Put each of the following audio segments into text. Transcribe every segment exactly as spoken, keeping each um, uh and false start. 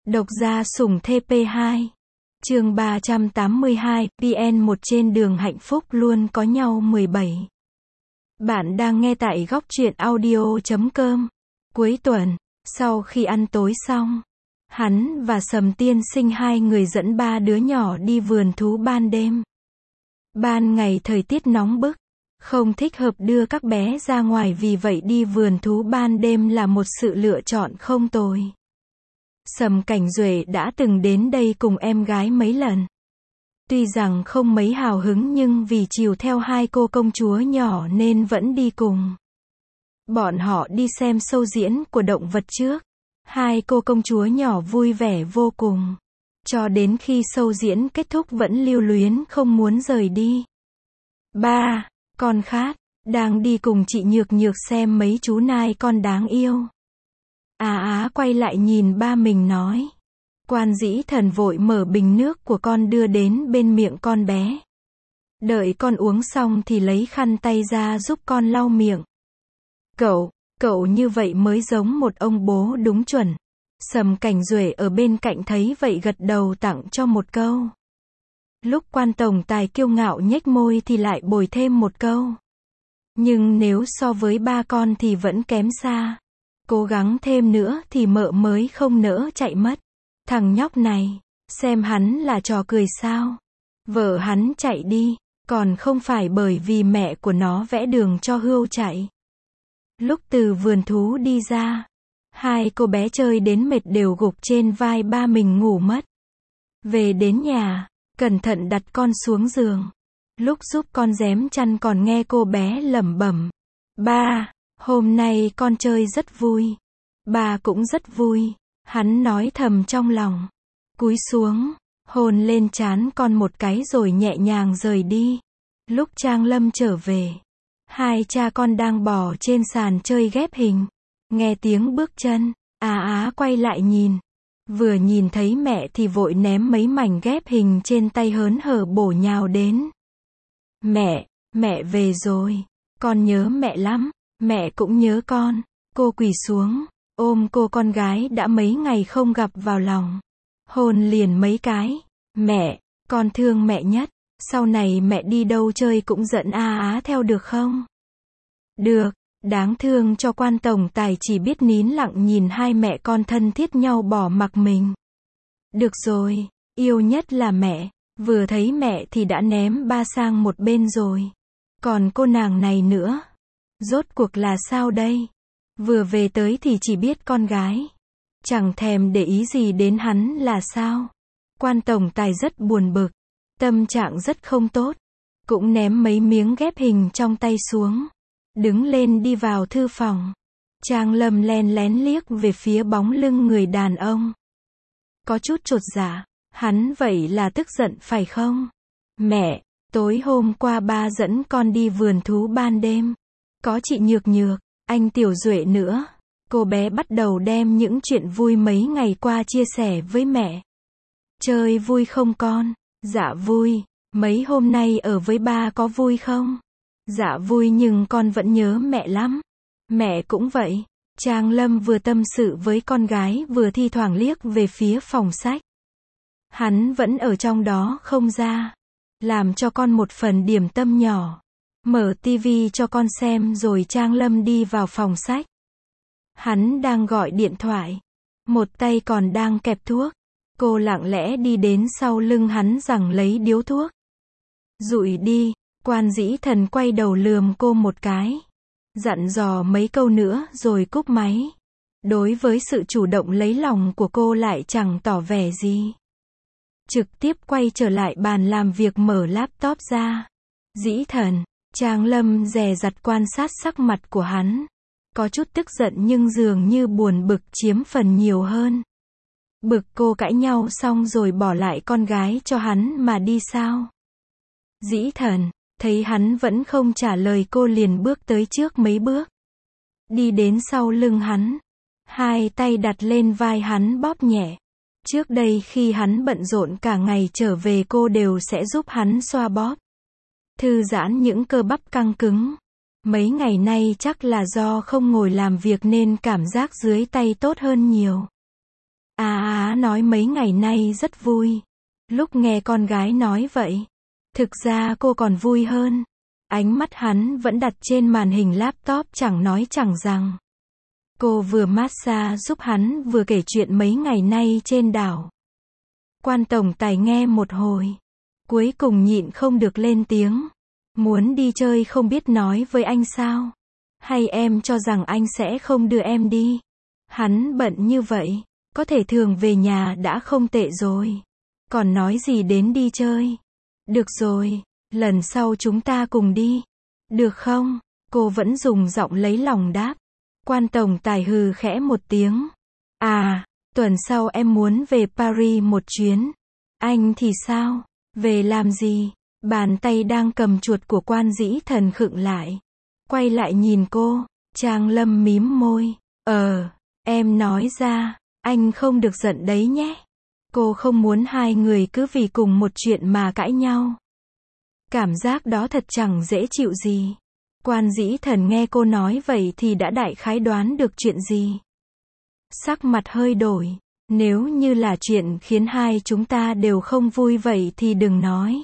Độc gia sủng T P hai. Chương ba trăm tám mươi hai, P N một trên đường hạnh phúc luôn có nhau mười bảy. Bạn đang nghe tại góc truyện audio chấm com. Cuối tuần, sau khi ăn tối xong, hắn và Sầm Tiên Sinh hai người dẫn ba đứa nhỏ đi vườn thú ban đêm. Ban ngày thời tiết nóng bức, không thích hợp đưa các bé ra ngoài, vì vậy đi vườn thú ban đêm là một sự lựa chọn không tồi. Sầm Cảnh Duệ đã từng đến đây cùng em gái mấy lần. Tuy rằng không mấy hào hứng nhưng vì chiều theo hai cô công chúa nhỏ nên vẫn đi cùng. Bọn họ đi xem show diễn của động vật trước. Hai cô công chúa nhỏ vui vẻ vô cùng. Cho đến khi show diễn kết thúc vẫn lưu luyến không muốn rời đi. Ba, con Khát, đang đi cùng chị Nhược Nhược xem mấy chú nai con đáng yêu. Á Á quay lại nhìn ba mình nói. Quan Dĩ Thần vội mở bình nước của con đưa đến bên miệng con bé. Đợi con uống xong thì lấy khăn tay ra giúp con lau miệng. Cậu, cậu như vậy mới giống một ông bố đúng chuẩn. Sầm Cảnh Duệ ở bên cạnh thấy vậy gật đầu tặng cho một câu. Lúc Quan tổng tài kiêu ngạo nhếch môi thì lại bồi thêm một câu. Nhưng nếu so với ba con thì vẫn kém xa. Cố gắng thêm nữa thì mợ mới không nỡ chạy mất. Thằng nhóc này, xem hắn là trò cười sao. Vợ hắn chạy đi, còn không phải bởi vì mẹ của nó vẽ đường cho Hươu chạy. Lúc từ vườn thú đi ra, hai cô bé chơi đến mệt đều gục trên vai ba mình ngủ mất. Về đến nhà, cẩn thận đặt con xuống giường. Lúc giúp con rém chăn còn nghe cô bé lẩm bẩm. Ba, hôm nay con chơi rất vui. Ba cũng rất vui. Hắn nói thầm trong lòng. Cúi xuống, hôn lên trán con một cái rồi nhẹ nhàng rời đi. Lúc Trang Lâm trở về, hai cha con đang bò trên sàn chơi ghép hình. Nghe tiếng bước chân, Á Á quay lại nhìn. Vừa nhìn thấy mẹ thì vội ném mấy mảnh ghép hình trên tay hớn hở bổ nhào đến. Mẹ, mẹ về rồi. Con nhớ mẹ lắm. Mẹ cũng nhớ con. Cô quỳ xuống, ôm cô con gái đã mấy ngày không gặp vào lòng. Hôn liền mấy cái. Mẹ, con thương mẹ nhất. Sau này mẹ đi đâu chơi cũng dẫn Á Á theo được không? Được. Đáng thương cho Quan tổng tài chỉ biết nín lặng nhìn hai mẹ con thân thiết nhau bỏ mặc mình. Được rồi, yêu nhất là mẹ. Vừa thấy mẹ thì đã ném ba sang một bên rồi. Còn cô nàng này nữa. Rốt cuộc là sao đây? Vừa về tới thì chỉ biết con gái. Chẳng thèm để ý gì đến hắn là sao? Quan tổng tài rất buồn bực. Tâm trạng rất không tốt. Cũng ném mấy miếng ghép hình trong tay xuống. Đứng lên đi vào thư phòng. Trang Lâm len lén liếc về phía bóng lưng người đàn ông. Có chút chột dạ. Hắn vậy là tức giận phải không? Mẹ, tối hôm qua ba dẫn con đi vườn thú ban đêm. Có chị Nhược Nhược, anh Tiểu Duệ nữa. Cô bé bắt đầu đem những chuyện vui mấy ngày qua chia sẻ với mẹ. Chơi vui không con? Dạ vui. Mấy hôm nay ở với ba có vui không? Dạ vui nhưng con vẫn nhớ mẹ lắm. Mẹ cũng vậy. Trang Lâm vừa tâm sự với con gái vừa thi thoảng liếc về phía phòng sách. Hắn vẫn ở trong đó không ra. Làm cho con một phần điểm tâm nhỏ. Mở tivi cho con xem rồi Trang Lâm đi vào phòng sách. Hắn đang gọi điện thoại. Một tay còn đang kẹp thuốc. Cô lặng lẽ đi đến sau lưng hắn rằng lấy điếu thuốc. Dụi đi. Quan Dĩ Thần quay đầu lườm cô một cái. Dặn dò mấy câu nữa rồi cúp máy. Đối với sự chủ động lấy lòng của cô lại chẳng tỏ vẻ gì. Trực tiếp quay trở lại bàn làm việc mở laptop ra. Dĩ Thần. Trang Lâm dè dặt quan sát sắc mặt của hắn. Có chút tức giận nhưng dường như buồn bực chiếm phần nhiều hơn. Bực cô cãi nhau xong rồi bỏ lại con gái cho hắn mà đi sao? Dĩ Thần. Thấy hắn vẫn không trả lời cô liền bước tới trước mấy bước. Đi đến sau lưng hắn. Hai tay đặt lên vai hắn bóp nhẹ. Trước đây khi hắn bận rộn cả ngày trở về cô đều sẽ giúp hắn xoa bóp. Thư giãn những cơ bắp căng cứng. Mấy ngày nay chắc là do không ngồi làm việc nên cảm giác dưới tay tốt hơn nhiều. Á Á nói mấy ngày nay rất vui. Lúc nghe con gái nói vậy, thực ra cô còn vui hơn. Ánh mắt hắn vẫn đặt trên màn hình laptop chẳng nói chẳng rằng. Cô vừa massage giúp hắn vừa kể chuyện mấy ngày nay trên đảo. Quan tổng tài nghe một hồi, cuối cùng nhịn không được lên tiếng. Muốn đi chơi không biết nói với anh sao? Hay em cho rằng anh sẽ không đưa em đi? Hắn bận như vậy, có thể thường về nhà đã không tệ rồi. Còn nói gì đến đi chơi? Được rồi, lần sau chúng ta cùng đi. Được không? Cô vẫn dùng giọng lấy lòng đáp. Quan tổng tài hừ khẽ một tiếng. À, tuần sau em muốn về Paris một chuyến. Anh thì sao? Về làm gì? Bàn tay đang cầm chuột của Quan Dĩ Thần khựng lại. Quay lại nhìn cô, Trang Lâm mím môi. Ờ, em nói ra, anh không được giận đấy nhé. Cô không muốn hai người cứ vì cùng một chuyện mà cãi nhau. Cảm giác đó thật chẳng dễ chịu gì. Quan Dĩ Thần nghe cô nói vậy thì đã đại khái đoán được chuyện gì. Sắc mặt hơi đổi. Nếu như là chuyện khiến hai chúng ta đều không vui vậy thì đừng nói.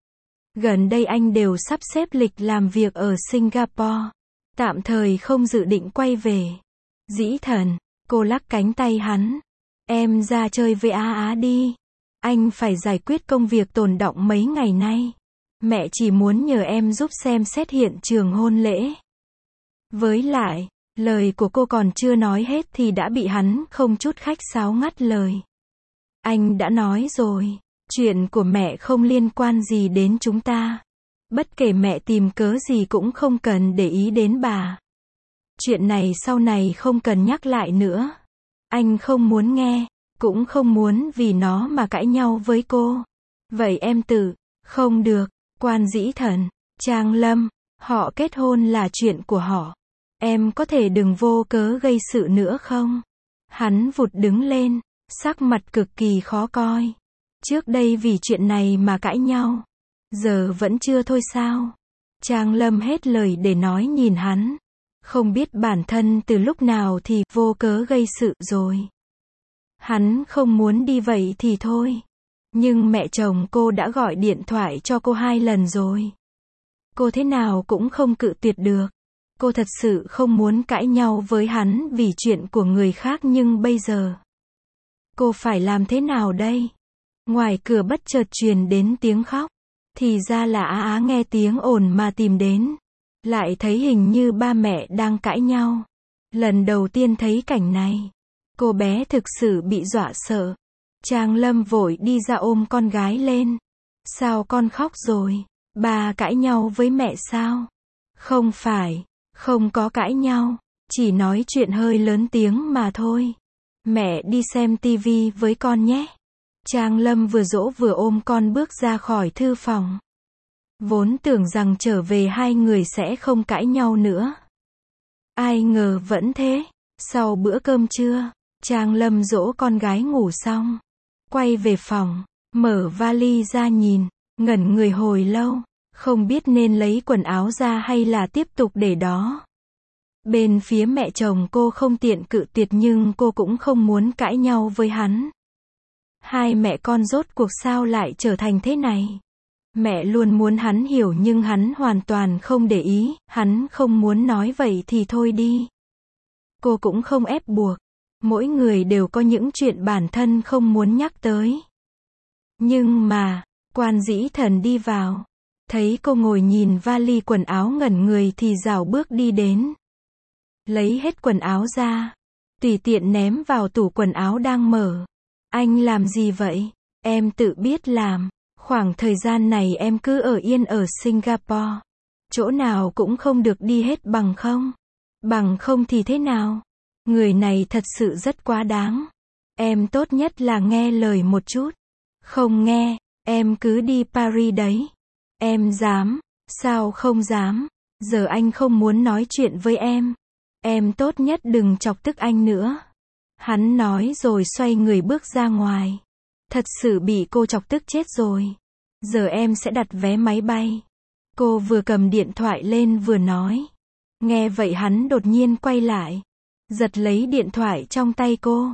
Gần đây anh đều sắp xếp lịch làm việc ở Singapore. Tạm thời không dự định quay về. Dĩ Thần, cô lắc cánh tay hắn. Em ra chơi với Á Á đi. Anh phải giải quyết công việc tồn đọng mấy ngày nay. Mẹ chỉ muốn nhờ em giúp xem xét hiện trường hôn lễ. Với lại, lời của cô còn chưa nói hết thì đã bị hắn không chút khách sáo ngắt lời. Anh đã nói rồi, chuyện của mẹ không liên quan gì đến chúng ta. Bất kể mẹ tìm cớ gì cũng không cần để ý đến bà. Chuyện này sau này không cần nhắc lại nữa. Anh không muốn nghe, cũng không muốn vì nó mà cãi nhau với cô. Vậy em tự, không được. Quan Dĩ Thần, Trang Lâm, họ kết hôn là chuyện của họ. Em có thể đừng vô cớ gây sự nữa không? Hắn vụt đứng lên, sắc mặt cực kỳ khó coi. Trước đây vì chuyện này mà cãi nhau. Giờ vẫn chưa thôi sao? Trang Lâm hết lời để nói nhìn hắn. Không biết bản thân từ lúc nào thì vô cớ gây sự rồi. Hắn không muốn đi vậy thì thôi. Nhưng mẹ chồng cô đã gọi điện thoại cho cô hai lần rồi. Cô thế nào cũng không cự tuyệt được. Cô thật sự không muốn cãi nhau với hắn vì chuyện của người khác nhưng bây giờ cô phải làm thế nào đây? Ngoài cửa bất chợt truyền đến tiếng khóc. Thì ra là Á Á nghe tiếng ồn mà tìm đến. Lại thấy hình như ba mẹ đang cãi nhau. Lần đầu tiên thấy cảnh này, cô bé thực sự bị dọa sợ. Trang Lâm vội đi ra ôm con gái lên. Sao con khóc rồi? Ba cãi nhau với mẹ sao? Không phải, không có cãi nhau, chỉ nói chuyện hơi lớn tiếng mà thôi. Mẹ đi xem tivi với con nhé. Trang Lâm vừa dỗ vừa ôm con bước ra khỏi thư phòng. Vốn tưởng rằng trở về hai người sẽ không cãi nhau nữa. Ai ngờ vẫn thế. Sau bữa cơm trưa, Trang Lâm dỗ con gái ngủ xong. Quay về phòng, mở vali ra nhìn, ngẩn người hồi lâu, không biết nên lấy quần áo ra hay là tiếp tục để đó. Bên phía mẹ chồng cô không tiện cự tuyệt nhưng cô cũng không muốn cãi nhau với hắn. Hai mẹ con rốt cuộc sao lại trở thành thế này? Mẹ luôn muốn hắn hiểu nhưng hắn hoàn toàn không để ý, hắn không muốn nói vậy thì thôi đi. Cô cũng không ép buộc. Mỗi người đều có những chuyện bản thân không muốn nhắc tới. Nhưng mà, Quan Dĩ Thần đi vào. Thấy cô ngồi nhìn vali quần áo ngẩn người thì rảo bước đi đến. Lấy hết quần áo ra. Tùy tiện ném vào tủ quần áo đang mở. Anh làm gì vậy? Em tự biết làm. Khoảng thời gian này em cứ ở yên ở Singapore. Chỗ nào cũng không được đi hết bằng không? Bằng không thì thế nào? Người này thật sự rất quá đáng. Em tốt nhất là nghe lời một chút. Không nghe, em cứ đi Paris đấy. Em dám, sao không dám? Giờ anh không muốn nói chuyện với em. Em tốt nhất đừng chọc tức anh nữa. Hắn nói rồi xoay người bước ra ngoài. Thật sự bị cô chọc tức chết rồi. Giờ em sẽ đặt vé máy bay. Cô vừa cầm điện thoại lên vừa nói. Nghe vậy hắn đột nhiên quay lại. Giật lấy điện thoại trong tay cô.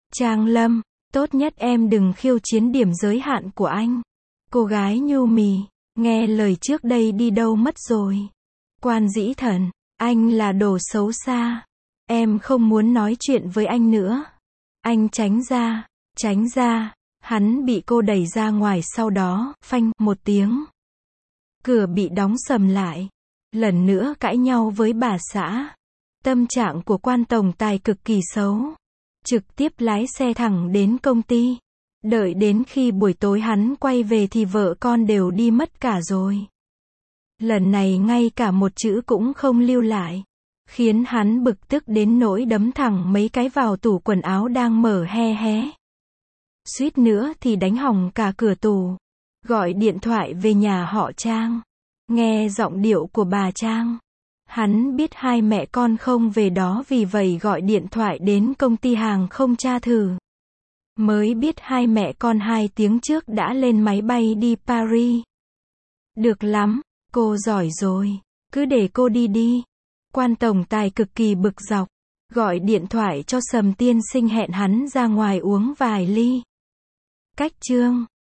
Trang Lâm, tốt nhất em đừng khiêu chiến điểm giới hạn của anh. Cô gái nhu mì, nghe lời trước đây đi đâu mất rồi. Quan Dĩ Thần, anh là đồ xấu xa. Em không muốn nói chuyện với anh nữa. Anh tránh ra, tránh ra. Hắn bị cô đẩy ra ngoài, sau đó, phanh, một tiếng. Cửa bị đóng sầm lại. Lần nữa cãi nhau với bà xã. Tâm trạng của Quan tổng tài cực kỳ xấu. Trực tiếp lái xe thẳng đến công ty. Đợi đến khi buổi tối hắn quay về thì vợ con đều đi mất cả rồi. Lần này ngay cả một chữ cũng không lưu lại. Khiến hắn bực tức đến nỗi đấm thẳng mấy cái vào tủ quần áo đang mở hé hé. Suýt nữa thì đánh hỏng cả cửa tủ. Gọi điện thoại về nhà họ Trang. Nghe giọng điệu của bà Trang. Hắn biết hai mẹ con không về đó, vì vậy gọi điện thoại đến công ty hàng không tra thử. Mới biết hai mẹ con hai tiếng trước đã lên máy bay đi Paris. Được lắm, cô giỏi rồi. Cứ để cô đi đi. Quan tổng tài cực kỳ bực dọc. Gọi điện thoại cho Sầm tiên sinh hẹn hắn ra ngoài uống vài ly. Cách chương